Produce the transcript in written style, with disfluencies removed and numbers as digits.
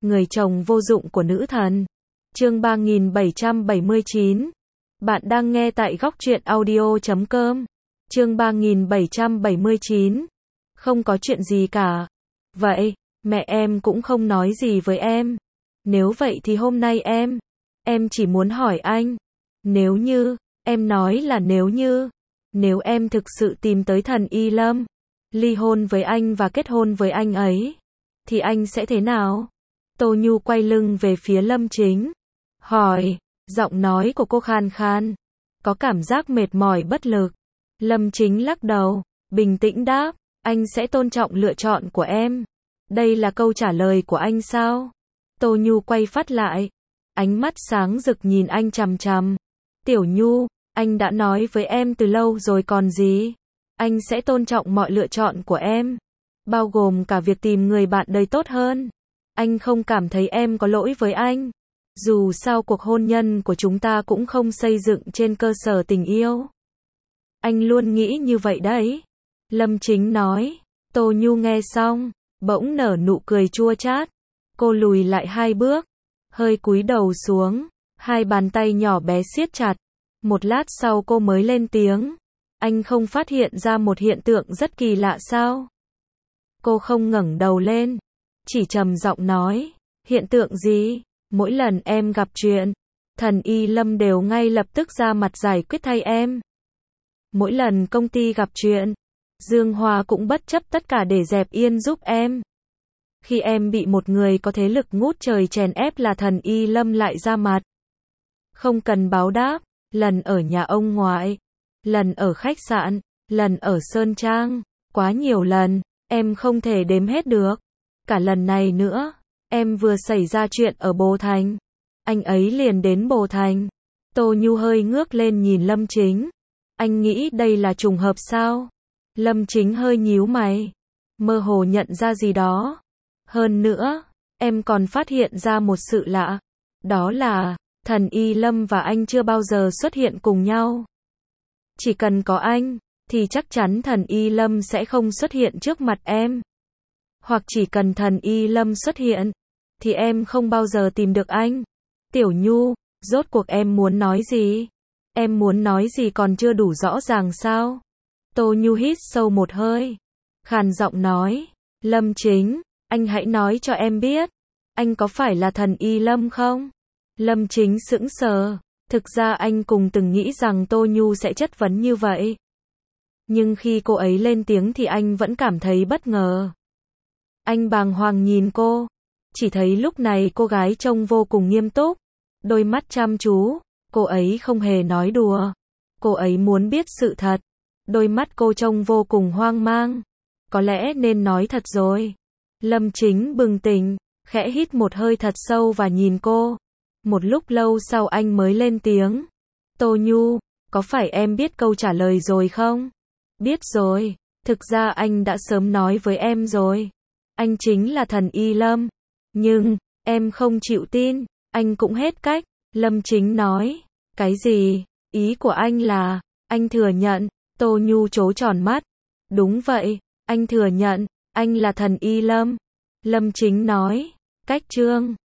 Người chồng vô dụng của nữ thần. Chương 3779. Bạn đang nghe tại góc truyện audio.com. Chương 3779. Không có chuyện gì cả. Vậy, mẹ em cũng không nói gì với em. Nếu vậy thì hôm nay em chỉ muốn hỏi anh. Nếu như, em nói là nếu em thực sự tìm tới thần Y Lâm, ly hôn với anh và kết hôn với anh ấy, thì anh sẽ thế nào? Tô Nhu quay lưng về phía Lâm Chính, hỏi, giọng nói của cô khàn khàn, có cảm giác mệt mỏi bất lực. Lâm Chính lắc đầu, bình tĩnh đáp, anh sẽ tôn trọng lựa chọn của em. Đây là câu trả lời của anh sao? Tô Nhu quay phát lại, ánh mắt sáng rực nhìn anh chằm chằm. Tiểu Nhu, anh đã nói với em từ lâu rồi còn gì? Anh sẽ tôn trọng mọi lựa chọn của em, bao gồm cả việc tìm người bạn đời tốt hơn. Anh không cảm thấy em có lỗi với anh. Dù sao cuộc hôn nhân của chúng ta cũng không xây dựng trên cơ sở tình yêu. Anh luôn nghĩ như vậy đấy. Lâm Chính nói. Tô Nhu nghe xong, bỗng nở nụ cười chua chát. Cô lùi lại 2 bước, hơi cúi đầu xuống, hai bàn tay nhỏ bé siết chặt. Một lát sau cô mới lên tiếng. Anh không phát hiện ra một hiện tượng rất kỳ lạ sao? Cô không ngẩng đầu lên, chỉ trầm giọng nói. Hiện tượng gì? Mỗi lần em gặp chuyện, thần Y Lâm đều ngay lập tức ra mặt giải quyết thay em. Mỗi lần công ty gặp chuyện, Dương Hoa cũng bất chấp tất cả để dẹp yên giúp em. Khi em bị một người có thế lực ngút trời chèn ép là thần Y Lâm lại ra mặt. Không cần báo đáp, lần ở nhà ông ngoại, lần ở khách sạn, lần ở Sơn Trang, quá nhiều lần, em không thể đếm hết được. Cả lần này nữa, em vừa xảy ra chuyện ở Bồ Thành, anh ấy liền đến Bồ Thành. Tô Nhu hơi ngước lên nhìn Lâm Chính. Anh nghĩ đây là trùng hợp sao? Lâm Chính hơi nhíu mày, mơ hồ nhận ra gì đó. Hơn nữa, em còn phát hiện ra một sự lạ. Đó là, thần Y Lâm và anh chưa bao giờ xuất hiện cùng nhau. Chỉ cần có anh, thì chắc chắn thần Y Lâm sẽ không xuất hiện trước mặt em. Hoặc chỉ cần thần Y Lâm xuất hiện, thì em không bao giờ tìm được anh. Tiểu Nhu, rốt cuộc em muốn nói gì? Em muốn nói gì còn chưa đủ rõ ràng sao? Tô Nhu hít sâu một hơi, khàn giọng nói. Lâm Chính, anh hãy nói cho em biết, anh có phải là thần Y Lâm không? Lâm Chính sững sờ, thực ra anh cùng từng nghĩ rằng Tô Nhu sẽ chất vấn như vậy. Nhưng khi cô ấy lên tiếng thì anh vẫn cảm thấy bất ngờ. Anh bàng hoàng nhìn cô, chỉ thấy lúc này cô gái trông vô cùng nghiêm túc, đôi mắt chăm chú, cô ấy không hề nói đùa. Cô ấy muốn biết sự thật. Đôi mắt cô trông vô cùng hoang mang. Có lẽ nên nói thật rồi. Lâm Chính bừng tỉnh, khẽ hít một hơi thật sâu và nhìn cô. Một lúc lâu sau anh mới lên tiếng. Tô Nhu, có phải em biết câu trả lời rồi không? Biết rồi, thực ra anh đã sớm nói với em rồi. Anh chính là thần Y Lâm. Nhưng, em không chịu tin, anh cũng hết cách. Lâm Chính nói. Cái gì? Ý của anh là, anh thừa nhận. Tô Nhu trố tròn mắt. Đúng vậy, anh thừa nhận, anh là thần Y Lâm. Lâm Chính nói. Cách chương